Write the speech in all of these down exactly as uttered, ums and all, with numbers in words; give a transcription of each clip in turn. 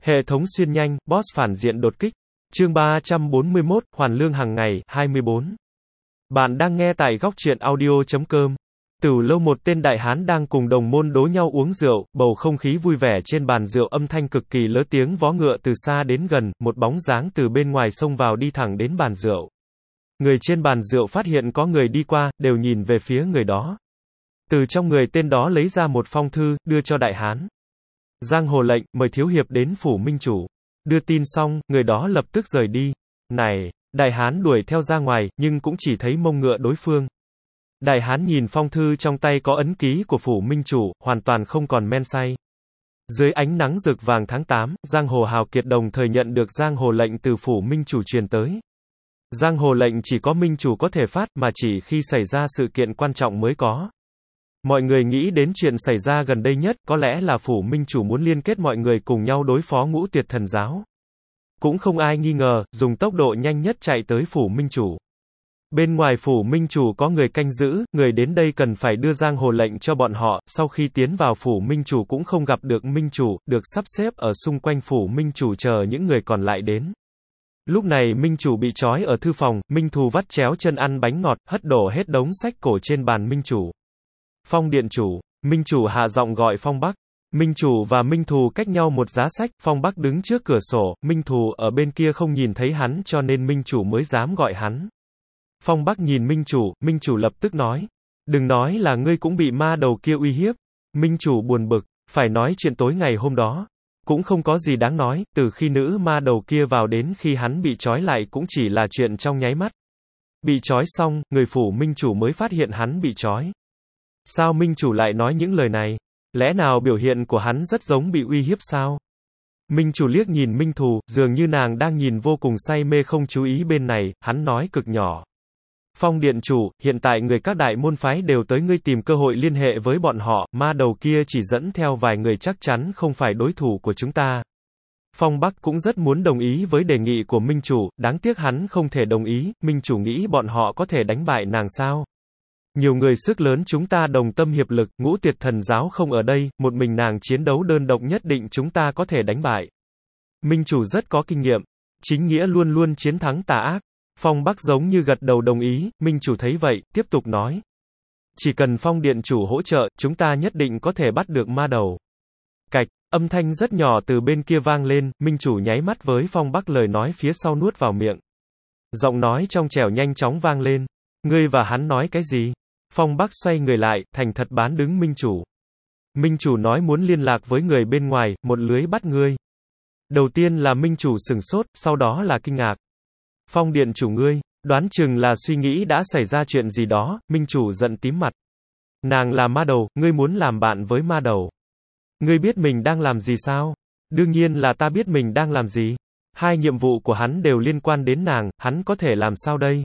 Hệ thống xuyên nhanh, boss phản diện đột kích. Chương ba trăm bốn mươi mốt, hoàn lương hàng ngày, hai mươi bốn. Bạn đang nghe tại góc truyện audio chấm com. Từ lâu một tên đại hán đang cùng đồng môn đố nhau uống rượu, bầu không khí vui vẻ trên bàn rượu, âm thanh cực kỳ lớn, tiếng vó ngựa từ xa đến gần, một bóng dáng từ bên ngoài xông vào đi thẳng đến bàn rượu. Người trên bàn rượu phát hiện có người đi qua, đều nhìn về phía người đó. Từ trong người tên đó lấy ra một phong thư, đưa cho đại hán. Giang hồ lệnh, mời thiếu hiệp đến phủ minh chủ. Đưa tin xong, người đó lập tức rời đi. Này, đại hán đuổi theo ra ngoài, nhưng cũng chỉ thấy mông ngựa đối phương. Đại hán nhìn phong thư trong tay có ấn ký của phủ minh chủ, hoàn toàn không còn men say. Dưới ánh nắng rực vàng tháng tám, giang hồ hào kiệt đồng thời nhận được giang hồ lệnh từ phủ minh chủ truyền tới. Giang hồ lệnh chỉ có minh chủ có thể phát, mà chỉ khi xảy ra sự kiện quan trọng mới có. Mọi người nghĩ đến chuyện xảy ra gần đây nhất, có lẽ là phủ minh chủ muốn liên kết mọi người cùng nhau đối phó Ngũ Tuyệt Thần giáo. Cũng không ai nghi ngờ, dùng tốc độ nhanh nhất chạy tới phủ minh chủ. Bên ngoài phủ minh chủ có người canh giữ, người đến đây cần phải đưa giang hồ lệnh cho bọn họ, sau khi tiến vào phủ minh chủ cũng không gặp được minh chủ, được sắp xếp ở xung quanh phủ minh chủ chờ những người còn lại đến. Lúc này minh chủ bị trói ở thư phòng, Minh Thù vắt chéo chân ăn bánh ngọt, hất đổ hết đống sách cổ trên bàn minh chủ. Phong điện chủ, minh chủ hạ giọng gọi Phong Bắc. Minh chủ và Minh Thù cách nhau một giá sách, Phong Bắc đứng trước cửa sổ, Minh Thù ở bên kia không nhìn thấy hắn cho nên minh chủ mới dám gọi hắn. Phong Bắc nhìn minh chủ, minh chủ lập tức nói. Đừng nói là ngươi cũng bị ma đầu kia uy hiếp. Minh chủ buồn bực, phải nói chuyện tối ngày hôm đó. Cũng không có gì đáng nói, từ khi nữ ma đầu kia vào đến khi hắn bị trói lại cũng chỉ là chuyện trong nháy mắt. Bị trói xong, người phủ minh chủ mới phát hiện hắn bị trói. Sao minh chủ lại nói những lời này? Lẽ nào biểu hiện của hắn rất giống bị uy hiếp sao? Minh chủ liếc nhìn Minh Thù, dường như nàng đang nhìn vô cùng say mê không chú ý bên này, hắn nói cực nhỏ. Phong điện chủ, hiện tại người các đại môn phái đều tới, ngươi tìm cơ hội liên hệ với bọn họ, ma đầu kia chỉ dẫn theo vài người chắc chắn không phải đối thủ của chúng ta. Phong Bắc cũng rất muốn đồng ý với đề nghị của Minh chủ, đáng tiếc hắn không thể đồng ý, Minh chủ nghĩ bọn họ có thể đánh bại nàng sao? Nhiều người sức lớn chúng ta đồng tâm hiệp lực, Ngũ Tuyệt Thần giáo không ở đây, một mình nàng chiến đấu đơn độc nhất định chúng ta có thể đánh bại. Minh chủ rất có kinh nghiệm, chính nghĩa luôn luôn chiến thắng tà ác. Phong Bắc giống như gật đầu đồng ý, minh chủ thấy vậy, tiếp tục nói. Chỉ cần Phong điện chủ hỗ trợ, chúng ta nhất định có thể bắt được ma đầu. Cạch, âm thanh rất nhỏ từ bên kia vang lên, minh chủ nháy mắt với Phong Bắc, lời nói phía sau nuốt vào miệng. Giọng nói trong trẻo nhanh chóng vang lên. Ngươi và hắn nói cái gì? Phong Bắc xoay người lại, thành thật bán đứng minh chủ. Minh chủ nói muốn liên lạc với người bên ngoài, một lưới bắt ngươi. Đầu tiên là minh chủ sửng sốt, sau đó là kinh ngạc. Phong điện chủ ngươi, đoán chừng là suy nghĩ đã xảy ra chuyện gì đó, minh chủ giận tím mặt. Nàng là ma đầu, ngươi muốn làm bạn với ma đầu. Ngươi biết mình đang làm gì sao? Đương nhiên là ta biết mình đang làm gì. Hai nhiệm vụ của hắn đều liên quan đến nàng, hắn có thể làm sao đây?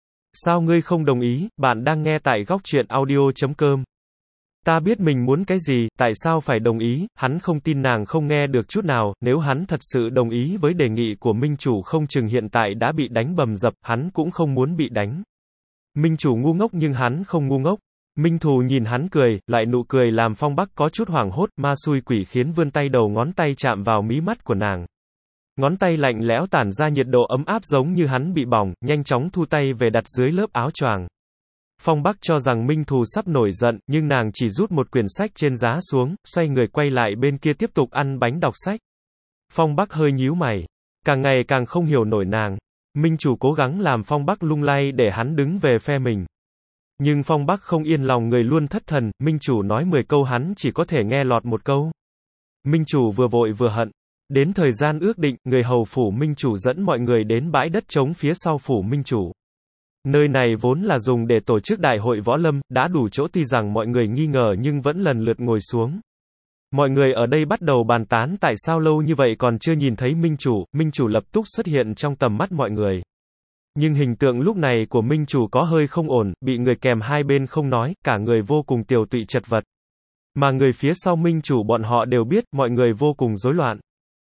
Sao ngươi không đồng ý? Bạn đang nghe tại góc truyện audio chấm com. Ta biết mình muốn cái gì, tại sao phải đồng ý? Hắn không tin nàng không nghe được chút nào, nếu hắn thật sự đồng ý với đề nghị của minh chủ không chừng hiện tại đã bị đánh bầm dập, hắn cũng không muốn bị đánh. Minh chủ ngu ngốc nhưng hắn không ngu ngốc. Minh Thù nhìn hắn cười, lại nụ cười làm Phong Bắc có chút hoảng hốt, ma xui quỷ khiến vươn tay đầu ngón tay chạm vào mí mắt của nàng. Ngón tay lạnh lẽo tản ra nhiệt độ ấm áp giống như hắn bị bỏng, nhanh chóng thu tay về đặt dưới lớp áo choàng. Phong Bắc cho rằng Minh Thù sắp nổi giận, nhưng nàng chỉ rút một quyển sách trên giá xuống, xoay người quay lại bên kia tiếp tục ăn bánh đọc sách. Phong Bắc hơi nhíu mày, càng ngày càng không hiểu nổi nàng. Minh chủ cố gắng làm Phong Bắc lung lay để hắn đứng về phe mình. Nhưng Phong Bắc không yên lòng, người luôn thất thần, Minh chủ nói mười câu hắn chỉ có thể nghe lọt một câu. Minh chủ vừa vội vừa hận. Đến thời gian ước định, người hầu phủ minh chủ dẫn mọi người đến bãi đất trống phía sau phủ minh chủ. Nơi này vốn là dùng để tổ chức đại hội võ lâm, đã đủ chỗ, tuy rằng mọi người nghi ngờ nhưng vẫn lần lượt ngồi xuống. Mọi người ở đây bắt đầu bàn tán tại sao lâu như vậy còn chưa nhìn thấy minh chủ, minh chủ lập tức xuất hiện trong tầm mắt mọi người. Nhưng hình tượng lúc này của minh chủ có hơi không ổn, bị người kèm hai bên không nói, cả người vô cùng tiều tụy chật vật. Mà người phía sau minh chủ bọn họ đều biết, mọi người vô cùng rối loạn.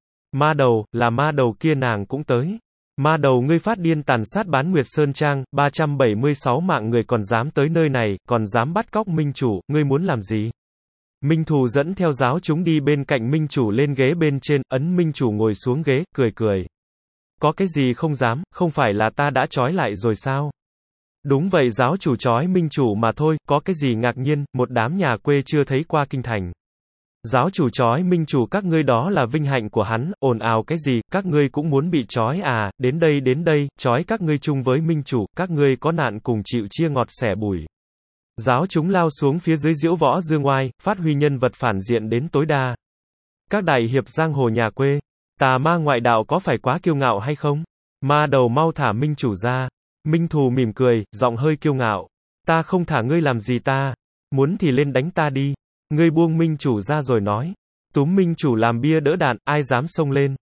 Ma đầu, là ma đầu kia, nàng cũng tới. Ma đầu ngươi phát điên tàn sát Bán Nguyệt Sơn Trang, ba trăm bảy mươi sáu mạng người còn dám tới nơi này, còn dám bắt cóc minh chủ, ngươi muốn làm gì? Minh Thù dẫn theo giáo chúng đi bên cạnh Minh Chủ lên ghế bên trên, ấn Minh Chủ ngồi xuống ghế, cười cười. Có cái gì không dám, không phải là ta đã trói lại rồi sao? Đúng vậy, giáo chủ trói Minh Chủ mà thôi, có cái gì ngạc nhiên, một đám nhà quê chưa thấy qua kinh thành. Giáo chủ trói Minh Chủ các ngươi đó là vinh hạnh của hắn, ồn ào cái gì, các ngươi cũng muốn bị trói à, đến đây đến đây, trói các ngươi chung với Minh Chủ, các ngươi có nạn cùng chịu chia ngọt sẻ bùi. Giáo chúng lao xuống phía dưới diễu võ dương oai, phát huy nhân vật phản diện đến tối đa. Các đại hiệp giang hồ nhà quê, tà ma ngoại đạo có phải quá kiêu ngạo hay không? Ma đầu mau thả Minh Chủ ra. Minh Thù mỉm cười, giọng hơi kiêu ngạo. Ta không thả ngươi làm gì ta? Muốn thì lên đánh ta đi. Ngươi buông Minh Chủ ra rồi nói. Túm Minh Chủ làm bia đỡ đạn, ai dám xông lên?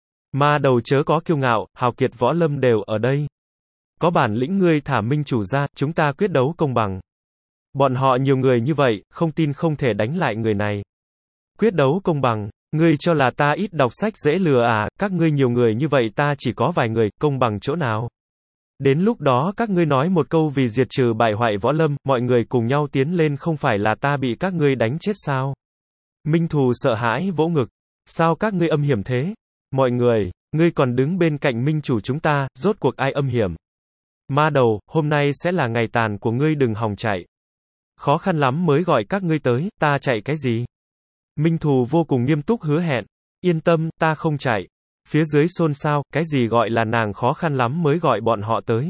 Ma đầu chớ có kiêu ngạo, hào kiệt võ lâm đều ở đây. Có bản lĩnh ngươi thả Minh Chủ ra, chúng ta quyết đấu công bằng. Bọn họ nhiều người như vậy, không tin không thể đánh lại người này. Quyết đấu công bằng, ngươi cho là ta ít đọc sách dễ lừa à, các ngươi nhiều người như vậy ta chỉ có vài người, công bằng chỗ nào? Đến lúc đó các ngươi nói một câu vì diệt trừ bại hoại võ lâm, mọi người cùng nhau tiến lên không phải là ta bị các ngươi đánh chết sao? Minh Thù sợ hãi vỗ ngực. Sao các ngươi âm hiểm thế? Mọi người, ngươi còn đứng bên cạnh Minh Chủ chúng ta, rốt cuộc ai âm hiểm? Ma đầu, hôm nay sẽ là ngày tàn của ngươi, đừng hòng chạy. Khó khăn lắm mới gọi các ngươi tới, ta chạy cái gì? Minh Thù vô cùng nghiêm túc hứa hẹn. Yên tâm, ta không chạy. Phía dưới xôn xao, cái gì gọi là nàng khó khăn lắm mới gọi bọn họ tới?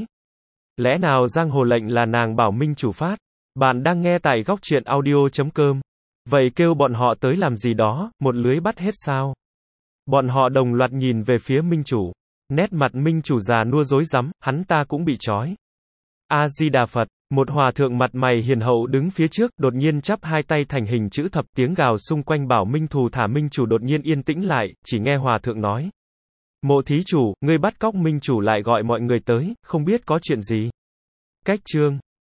Lẽ nào giang hồ lệnh là nàng bảo Minh Chủ phát? Bạn đang nghe tại góc truyện audio chấm com. Vậy kêu bọn họ tới làm gì đó, một lưới bắt hết sao? Bọn họ đồng loạt nhìn về phía Minh Chủ. Nét mặt Minh Chủ già nua rối rắm, hắn ta cũng bị trói. A-di-đà Phật, một hòa thượng mặt mày hiền hậu đứng phía trước, đột nhiên chắp hai tay thành hình chữ thập, tiếng gào xung quanh bảo Minh Thù thả Minh Chủ đột nhiên yên tĩnh lại, chỉ nghe hòa thượng nói. Mộ thí chủ, ngươi bắt cóc Minh Chủ lại gọi mọi người tới, không biết có chuyện gì. Cách chương